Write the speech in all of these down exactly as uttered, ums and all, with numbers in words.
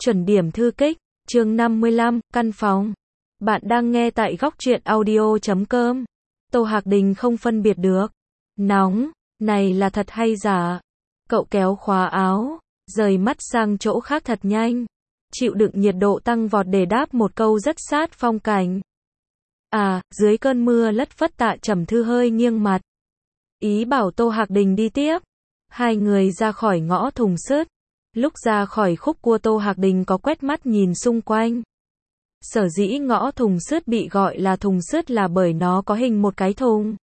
Chuẩn điểm thư kích, chương năm mươi lăm, căn phòng. Bạn đang nghe tại góc truyện audio chấm com. Tô Hạc Đình không phân biệt được. Nóng, này là thật hay giả? Cậu kéo khóa áo, rời mắt sang chỗ khác thật nhanh. Chịu đựng nhiệt độ tăng vọt để đáp một câu rất sát phong cảnh. À, dưới cơn mưa lất phất Tạ Trầm Thư hơi nghiêng mặt. Ý bảo Tô Hạc Đình đi tiếp. Hai người ra khỏi ngõ Thùng Sứt. Lúc ra khỏi khúc cua Tô Hạc Đình có quét mắt nhìn xung quanh. Sở dĩ ngõ Thùng Sứt bị gọi là Thùng Sứt là bởi nó có hình một cái thùng.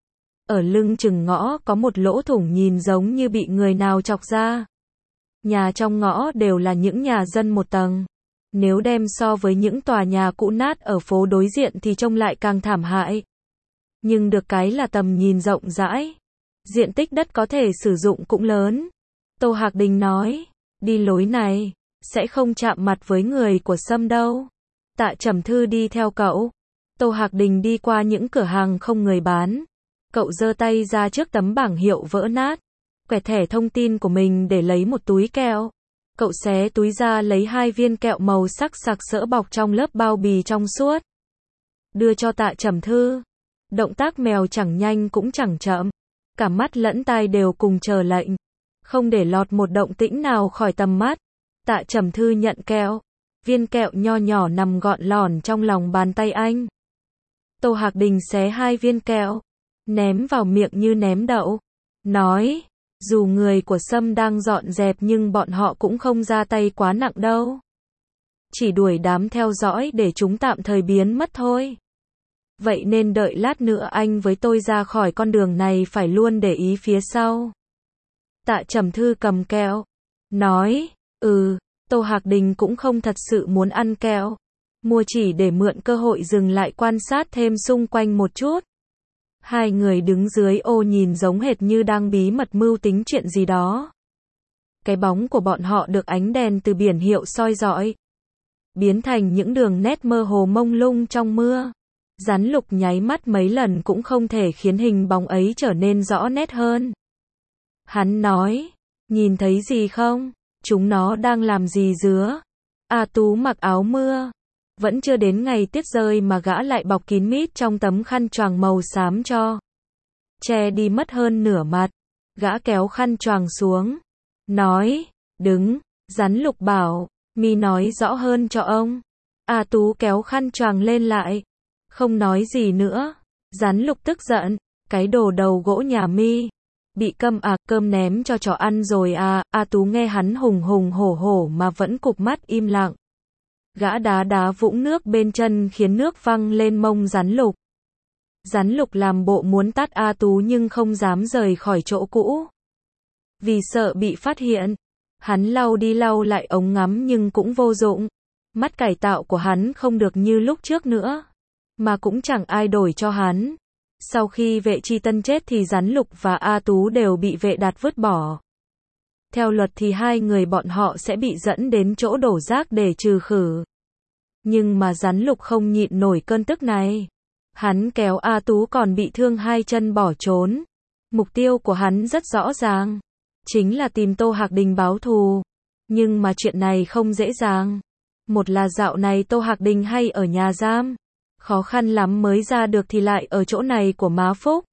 Ở lưng chừng ngõ có một lỗ thủng nhìn giống như bị người nào chọc ra. Nhà trong ngõ đều là những nhà dân một tầng. Nếu đem so với những tòa nhà cũ nát ở phố đối diện thì trông lại càng thảm hại. Nhưng được cái là tầm nhìn rộng rãi. Diện tích đất có thể sử dụng cũng lớn. Tô Hạc Đình nói, đi lối này, sẽ không chạm mặt với người của Sâm đâu. Tạ Trầm Thư đi theo cậu. Tô Hạc Đình đi qua những cửa hàng không người bán. Cậu giơ tay ra trước tấm bảng hiệu vỡ nát. Quẹt thẻ thông tin của mình để lấy một túi kẹo. Cậu xé túi ra lấy hai viên kẹo màu sắc sặc sỡ bọc trong lớp bao bì trong suốt. Đưa cho Tạ Trầm Thư. Động tác mèo chẳng nhanh cũng chẳng chậm. Cả mắt lẫn tai đều cùng chờ lệnh. Không để lọt một động tĩnh nào khỏi tầm mắt. Tạ Trầm Thư nhận kẹo. Viên kẹo nho nhỏ nằm gọn lỏn trong lòng bàn tay anh. Tô Hạc Đình xé hai viên kẹo. Ném vào miệng như ném đậu. Nói, dù người của Sâm đang dọn dẹp nhưng bọn họ cũng không ra tay quá nặng đâu. Chỉ đuổi đám theo dõi để chúng tạm thời biến mất thôi. Vậy nên đợi lát nữa anh với tôi ra khỏi con đường này phải luôn để ý phía sau. Tạ Trầm Thư cầm kẹo. Nói, ừ, Tô Hạc Đình cũng không thật sự muốn ăn kẹo. Mua chỉ để mượn cơ hội dừng lại quan sát thêm xung quanh một chút. Hai người đứng dưới ô nhìn giống hệt như đang bí mật mưu tính chuyện gì đó. Cái bóng của bọn họ được ánh đèn từ biển hiệu soi rọi. Biến thành những đường nét mơ hồ mông lung trong mưa. Rắn Lục nháy mắt mấy lần cũng không thể khiến hình bóng ấy trở nên rõ nét hơn. Hắn nói, nhìn thấy gì không? Chúng nó đang làm gì dứa? A Tú mặc áo mưa. Vẫn chưa đến ngày tuyết rơi mà gã lại bọc kín mít trong tấm khăn choàng màu xám cho. Che đi mất hơn nửa mặt. Gã kéo khăn choàng xuống. Nói, đứng, Rắn Lục bảo, mi nói rõ hơn cho ông. A Tú kéo khăn choàng lên lại. Không nói gì nữa. Rắn Lục tức giận, cái đồ đầu gỗ nhà mi. Bị câm à, cơm ném cho chó ăn rồi à. A Tú nghe hắn hùng hùng hổ hổ mà vẫn cụp mắt im lặng. Gã đá đá vũng nước bên chân khiến nước văng lên mông Rắn Lục. Rắn Lục làm bộ muốn tát A Tú nhưng không dám rời khỏi chỗ cũ. Vì sợ bị phát hiện, hắn lau đi lau lại ống ngắm nhưng cũng vô dụng. Mắt cải tạo của hắn không được như lúc trước nữa, mà cũng chẳng ai đổi cho hắn. Sau khi vệ chi tân chết thì Rắn Lục và A Tú đều bị vệ đạt vứt bỏ. Theo luật thì hai người bọn họ sẽ bị dẫn đến chỗ đổ rác để trừ khử. Nhưng mà Rắn Lục không nhịn nổi cơn tức này. Hắn kéo A Tú còn bị thương hai chân bỏ trốn. Mục tiêu của hắn rất rõ ràng. Chính là tìm Tô Hạc Đình báo thù. Nhưng mà chuyện này không dễ dàng. Một là dạo này Tô Hạc Đình hay ở nhà giam. Khó khăn lắm mới ra được thì lại ở chỗ này của má Phúc.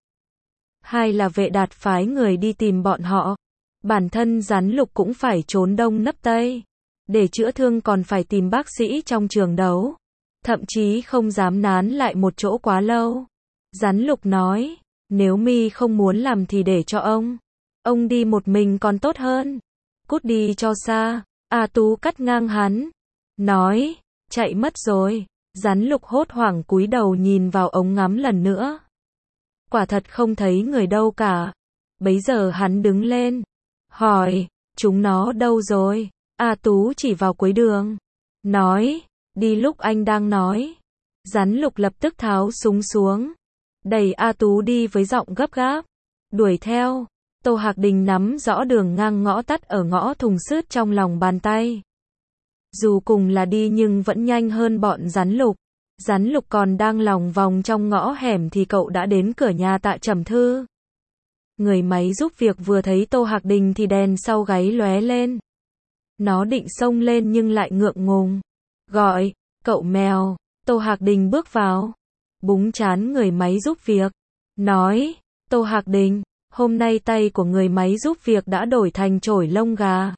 Hai là vệ đạt phái người đi tìm bọn họ. Bản thân Rắn Lục cũng phải trốn đông nấp tây. Để chữa thương còn phải tìm bác sĩ trong trường đấu. Thậm chí không dám nán lại một chỗ quá lâu. Rắn Lục nói, nếu mi không muốn làm thì để cho ông. Ông đi một mình còn tốt hơn. Cút đi cho xa. A Tú cắt ngang hắn. Nói, chạy mất rồi. Rắn Lục hốt hoảng cúi đầu nhìn vào ống ngắm lần nữa. Quả thật không thấy người đâu cả. Bấy giờ hắn đứng lên. Hỏi, chúng nó đâu rồi? A Tú chỉ vào cuối đường. Nói, đi lúc anh đang nói. Rắn Lục lập tức tháo súng xuống. Đẩy A Tú đi với giọng gấp gáp. Đuổi theo. Tô Hạc Đình nắm rõ đường ngang ngõ tắt ở ngõ Thùng Sứt trong lòng bàn tay. Dù cùng là đi nhưng vẫn nhanh hơn bọn Rắn Lục. Rắn Lục còn đang lòng vòng trong ngõ hẻm thì cậu đã đến cửa nhà Tạ Trầm Thư. Người máy giúp việc vừa thấy Tô Hạc Đình thì đèn sau gáy lóe lên. Nó định xông lên nhưng lại ngượng ngùng. Gọi, cậu mèo. Tô Hạc Đình bước vào. Búng trán người máy giúp việc. Nói, Tô Hạc Đình, hôm nay tay của người máy giúp việc đã đổi thành chổi lông gà.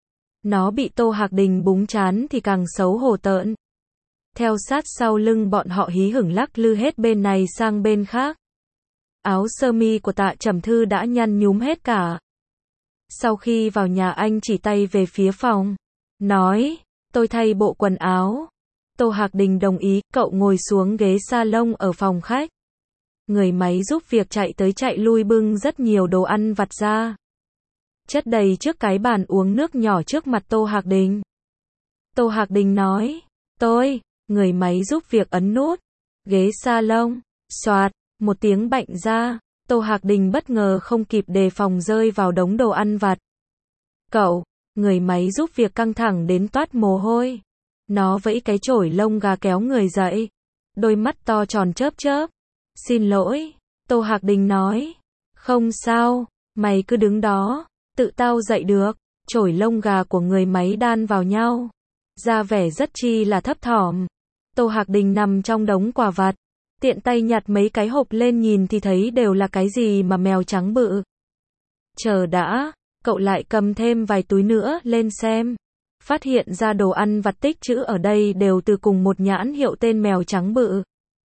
Nó bị Tô Hạc Đình búng trán thì càng xấu hổ tợn. Theo sát sau lưng bọn họ hí hửng lắc lư hết bên này sang bên khác. Áo sơ mi của Tạ Trầm Thư đã nhăn nhúm hết cả. Sau khi vào nhà anh chỉ tay về phía phòng. Nói, tôi thay bộ quần áo. Tô Hạc Đình đồng ý, cậu ngồi xuống ghế salon ở phòng khách. Người máy giúp việc chạy tới chạy lui bưng rất nhiều đồ ăn vặt ra. Chất đầy trước cái bàn uống nước nhỏ trước mặt Tô Hạc Đình. Tô Hạc Đình nói, tôi, người máy giúp việc ấn nút. Ghế salon, xoạt, một tiếng bạnh ra. Tô Hạc Đình bất ngờ không kịp đề phòng rơi vào đống đồ ăn vặt. Cậu, người máy giúp việc căng thẳng đến toát mồ hôi. Nó vẫy cái chổi lông gà kéo người dậy. Đôi mắt to tròn chớp chớp. Xin lỗi, Tô Hạc Đình nói. Không sao, mày cứ đứng đó, tự tao dậy được. Chổi lông gà của người máy đan vào nhau. Ra vẻ rất chi là thấp thỏm. Tô Hạc Đình nằm trong đống quà vặt. Tiện tay nhặt mấy cái hộp lên nhìn thì thấy đều là cái gì mà mèo trắng bự. Chờ đã, cậu lại cầm thêm vài túi nữa lên xem. Phát hiện ra đồ ăn vặt tích trữ ở đây đều từ cùng một nhãn hiệu tên mèo trắng bự.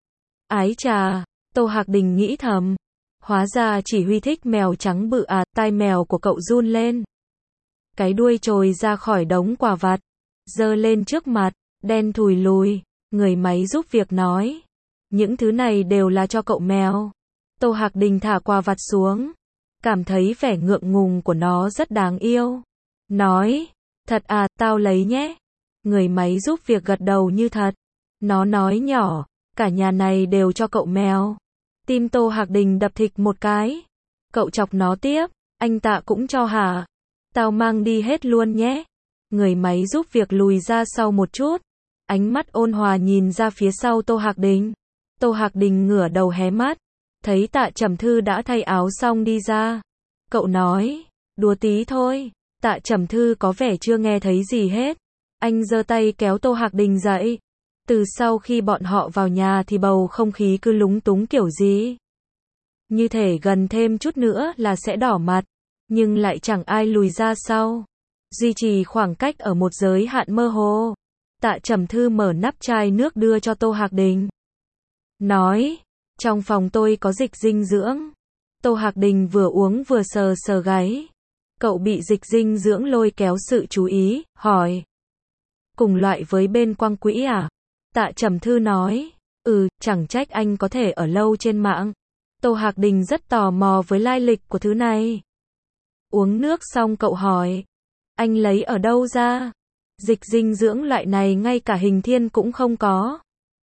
Ái chà, Tô Hạc Đình nghĩ thầm. Hóa ra chỉ Huy thích mèo trắng bự à, tai mèo của cậu run lên. Cái đuôi trồi ra khỏi đống quà vặt. Giơ lên trước mặt, đen thùi lùi, người máy giúp việc nói. Những thứ này đều là cho cậu mèo. Tô Hạc Đình thả quà vặt xuống. Cảm thấy vẻ ngượng ngùng của nó rất đáng yêu. Nói, thật à, tao lấy nhé. Người máy giúp việc gật đầu như thật. Nó nói nhỏ, cả nhà này đều cho cậu mèo. Tim Tô Hạc Đình đập thịch một cái. Cậu chọc nó tiếp, anh Tạ cũng cho hả? Tao mang đi hết luôn nhé. Người máy giúp việc lùi ra sau một chút. Ánh mắt ôn hòa nhìn ra phía sau Tô Hạc Đình. Tô Hạc Đình ngửa đầu hé mắt. Thấy Tạ Trầm Thư đã thay áo xong đi ra. Cậu nói, đùa tí thôi. Tạ Trầm Thư có vẻ chưa nghe thấy gì hết. Anh giơ tay kéo Tô Hạc Đình dậy. Từ sau khi bọn họ vào nhà thì bầu không khí cứ lúng túng kiểu gì. Như thể gần thêm chút nữa là sẽ đỏ mặt. Nhưng lại chẳng ai lùi ra sau. Duy trì khoảng cách ở một giới hạn mơ hồ. Tạ Trầm Thư mở nắp chai nước đưa cho Tô Hạc Đình. Nói, trong phòng tôi có dịch dinh dưỡng. Tô Hạc Đình vừa uống vừa sờ sờ gáy. Cậu bị dịch dinh dưỡng lôi kéo sự chú ý, hỏi. Cùng loại với bên quang quỹ à? Tạ Trầm Thư nói, ừ, chẳng trách anh có thể ở lâu trên mạng. Tô Hạc Đình rất tò mò với lai lịch của thứ này. Uống nước xong cậu hỏi, anh lấy ở đâu ra? Dịch dinh dưỡng loại này ngay cả Hình Thiên cũng không có.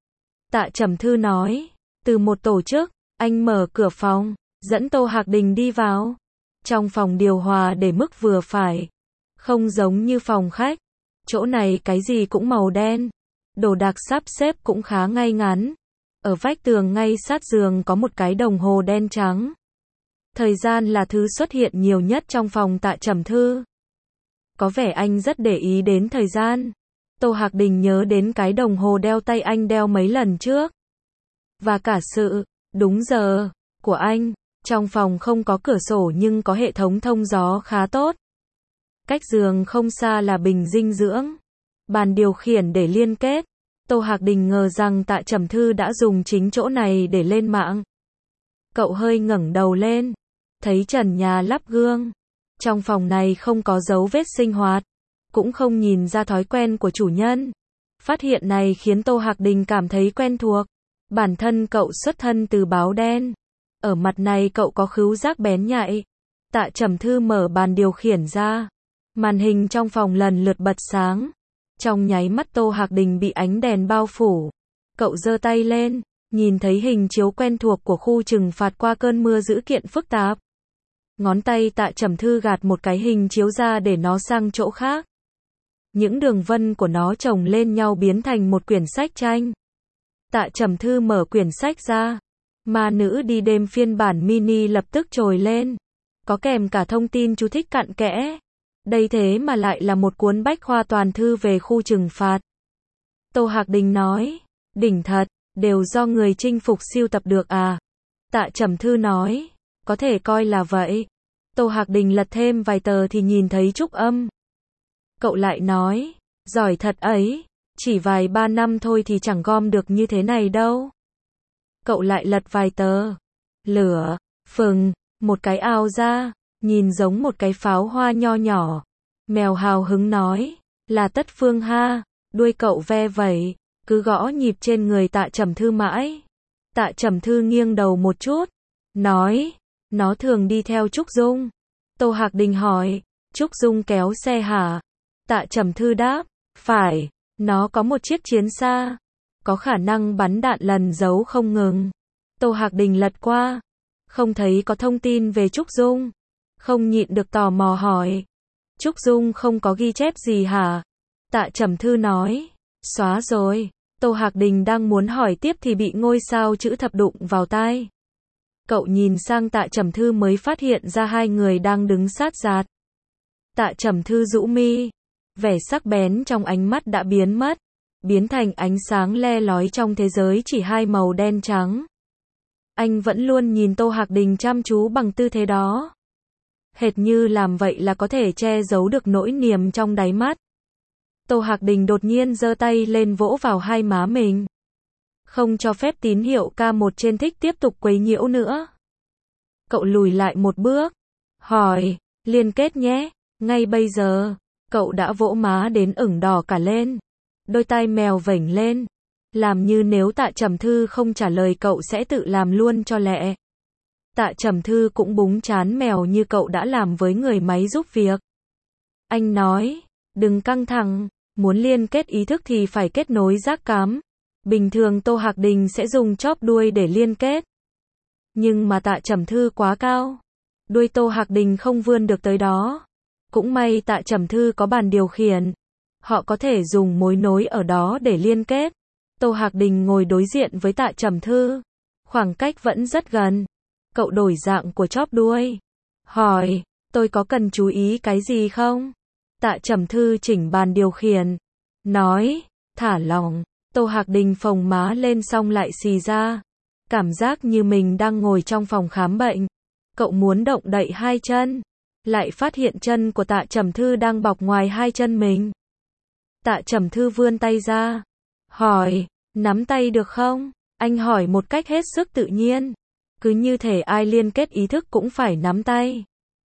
Tạ Trầm Thư nói, từ một tổ chức, anh mở cửa phòng, dẫn Tô Hạc Đình đi vào. Trong phòng điều hòa để mức vừa phải. Không giống như phòng khách. Chỗ này cái gì cũng màu đen. Đồ đạc sắp xếp cũng khá ngay ngắn. Ở vách tường ngay sát giường có một cái đồng hồ đen trắng. Thời gian là thứ xuất hiện nhiều nhất trong phòng Tạ Trầm Thư. Có vẻ anh rất để ý đến thời gian. Tô Hạc Đình nhớ đến cái đồng hồ đeo tay anh đeo mấy lần trước. Và cả sự đúng giờ của anh. Trong phòng không có cửa sổ nhưng có hệ thống thông gió khá tốt. Cách giường không xa là bình dinh dưỡng. Bàn điều khiển để liên kết. Tô Hạc Đình ngờ rằng Tạ Trầm Thư đã dùng chính chỗ này để lên mạng. Cậu hơi ngẩng đầu lên. Thấy trần nhà lắp gương. Trong phòng này không có dấu vết sinh hoạt. Cũng không nhìn ra thói quen của chủ nhân. Phát hiện này khiến Tô Hạc Đình cảm thấy quen thuộc. Bản thân cậu xuất thân từ báo đen. Ở mặt này cậu có khứu giác bén nhạy. Tạ Trầm Thư mở bàn điều khiển ra. Màn hình trong phòng lần lượt bật sáng. Trong nháy mắt Tô Hạc Đình bị ánh đèn bao phủ. Cậu giơ tay lên, nhìn thấy hình chiếu quen thuộc của khu trừng phạt qua cơn mưa dữ kiện phức tạp. Ngón tay Tạ Trầm Thư gạt một cái hình chiếu ra để nó sang chỗ khác. Những đường vân của nó chồng lên nhau biến thành một quyển sách tranh. Tạ Trầm Thư mở quyển sách ra. Ma nữ đi đêm phiên bản mini lập tức trồi lên. Có kèm cả thông tin chú thích cặn kẽ. Đây thế mà lại là một cuốn bách khoa toàn thư về khu trừng phạt. Tô Hạc Đình nói, đỉnh thật, đều do người chinh phục siêu tập được à. Tạ Trầm Thư nói, có thể coi là vậy. Tô Hạc Đình lật thêm vài tờ thì nhìn thấy Trúc Âm. Cậu lại nói, giỏi thật ấy, chỉ vài ba năm thôi thì chẳng gom được như thế này đâu. Cậu lại lật vài tờ. Lửa, phừng, một cái ao ra, nhìn giống một cái pháo hoa nho nhỏ. Mèo hào hứng nói, là Tất Phương ha. Đuôi cậu ve vẩy, cứ gõ nhịp trên người Tạ Trầm Thư mãi. Tạ Trầm Thư nghiêng đầu một chút, nói, nó thường đi theo Trúc Dung. Tô Hạc Đình hỏi, Trúc Dung kéo xe hả? Tạ Trầm Thư đáp, phải, nó có một chiếc chiến xa, có khả năng bắn đạn lần giấu không ngừng. Tô Hạc Đình lật qua, không thấy có thông tin về Trúc Dung, không nhịn được tò mò hỏi, Trúc Dung không có ghi chép gì hả? Tạ Trầm Thư nói, xóa rồi. Tô Hạc Đình đang muốn hỏi tiếp thì bị ngôi sao chữ thập đụng vào tai. Cậu nhìn sang Tạ Trầm Thư mới phát hiện ra hai người đang đứng sát giạt. Tạ Trầm Thư rũ mi, vẻ sắc bén trong ánh mắt đã biến mất, biến thành ánh sáng le lói trong thế giới chỉ hai màu đen trắng. Anh vẫn luôn nhìn Tô Hạc Đình chăm chú bằng tư thế đó. Hệt như làm vậy là có thể che giấu được nỗi niềm trong đáy mắt. Tô Hạc Đình đột nhiên giơ tay lên vỗ vào hai má mình. Không cho phép tín hiệu ca một trên thích tiếp tục quấy nhiễu nữa. Cậu lùi lại một bước, hỏi, liên kết nhé, ngay bây giờ. Cậu đã vỗ má đến ửng đỏ cả lên. Đôi tai mèo vểnh lên, làm như nếu Tạ Trầm Thư không trả lời cậu sẽ tự làm luôn cho lẹ. Tạ Trầm Thư cũng búng trán mèo như cậu đã làm với người máy giúp việc. Anh nói, đừng căng thẳng, muốn liên kết ý thức thì phải kết nối giác cám. Bình thường Tô Hạc Đình sẽ dùng chóp đuôi để liên kết. Nhưng mà Tạ Trầm Thư quá cao, đuôi Tô Hạc Đình không vươn được tới đó. Cũng may Tạ Trầm Thư có bàn điều khiển. Họ có thể dùng mối nối ở đó để liên kết. Tô Hạc Đình ngồi đối diện với Tạ Trầm Thư. Khoảng cách vẫn rất gần. Cậu đổi dạng của chóp đuôi. Hỏi, tôi có cần chú ý cái gì không? Tạ Trầm Thư chỉnh bàn điều khiển. Nói, thả lỏng. Tô Hạc Đình phồng má lên xong lại xì ra. Cảm giác như mình đang ngồi trong phòng khám bệnh. Cậu muốn động đậy hai chân. Lại phát hiện chân của Tạ Trầm Thư đang bọc ngoài hai chân mình. Tạ Trầm Thư vươn tay ra. Hỏi, nắm tay được không? Anh hỏi một cách hết sức tự nhiên. Cứ như thể ai liên kết ý thức cũng phải nắm tay.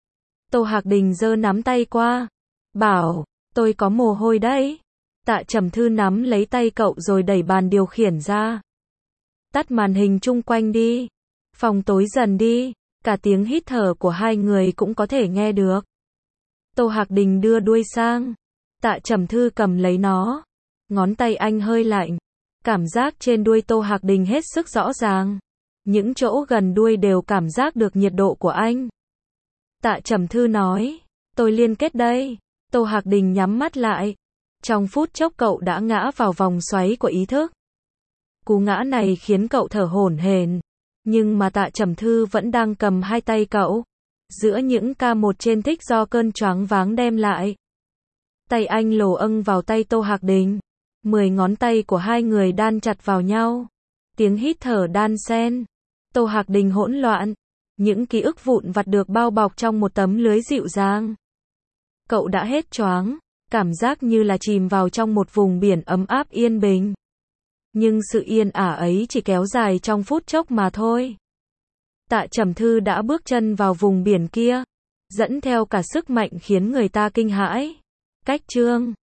Tô Hạc Đình giơ nắm tay qua. Bảo, tôi có mồ hôi đấy. Tạ Trầm Thư nắm lấy tay cậu rồi đẩy bàn điều khiển ra. Tắt màn hình chung quanh đi. Phòng tối dần đi. Cả tiếng hít thở của hai người cũng có thể nghe được. Tô Hạc Đình đưa đuôi sang. Tạ Trầm Thư cầm lấy nó. Ngón tay anh hơi lạnh. Cảm giác trên đuôi Tô Hạc Đình hết sức rõ ràng. Những chỗ gần đuôi đều cảm giác được nhiệt độ của anh. Tạ Trầm Thư nói, tôi liên kết đây. Tô Hạc Đình nhắm mắt lại. Trong phút chốc cậu đã ngã vào vòng xoáy của ý thức. Cú ngã này khiến cậu thở hổn hển. Nhưng mà Tạ Trầm Thư vẫn đang cầm hai tay cậu. Giữa những ca một trên thích do cơn choáng váng đem lại. Tay anh lồ âng vào tay Tô Hạc Đình. Mười ngón tay của hai người đan chặt vào nhau. Tiếng hít thở đan xen. Tô Hạc Đình hỗn loạn. Những ký ức vụn vặt được bao bọc trong một tấm lưới dịu dàng. Cậu đã hết choáng. Cảm giác như là chìm vào trong một vùng biển ấm áp yên bình. Nhưng sự yên ả ấy chỉ kéo dài trong phút chốc mà thôi. Tạ Trầm Thư đã bước chân vào vùng biển kia. Dẫn theo cả sức mạnh khiến người ta kinh hãi. Cách chương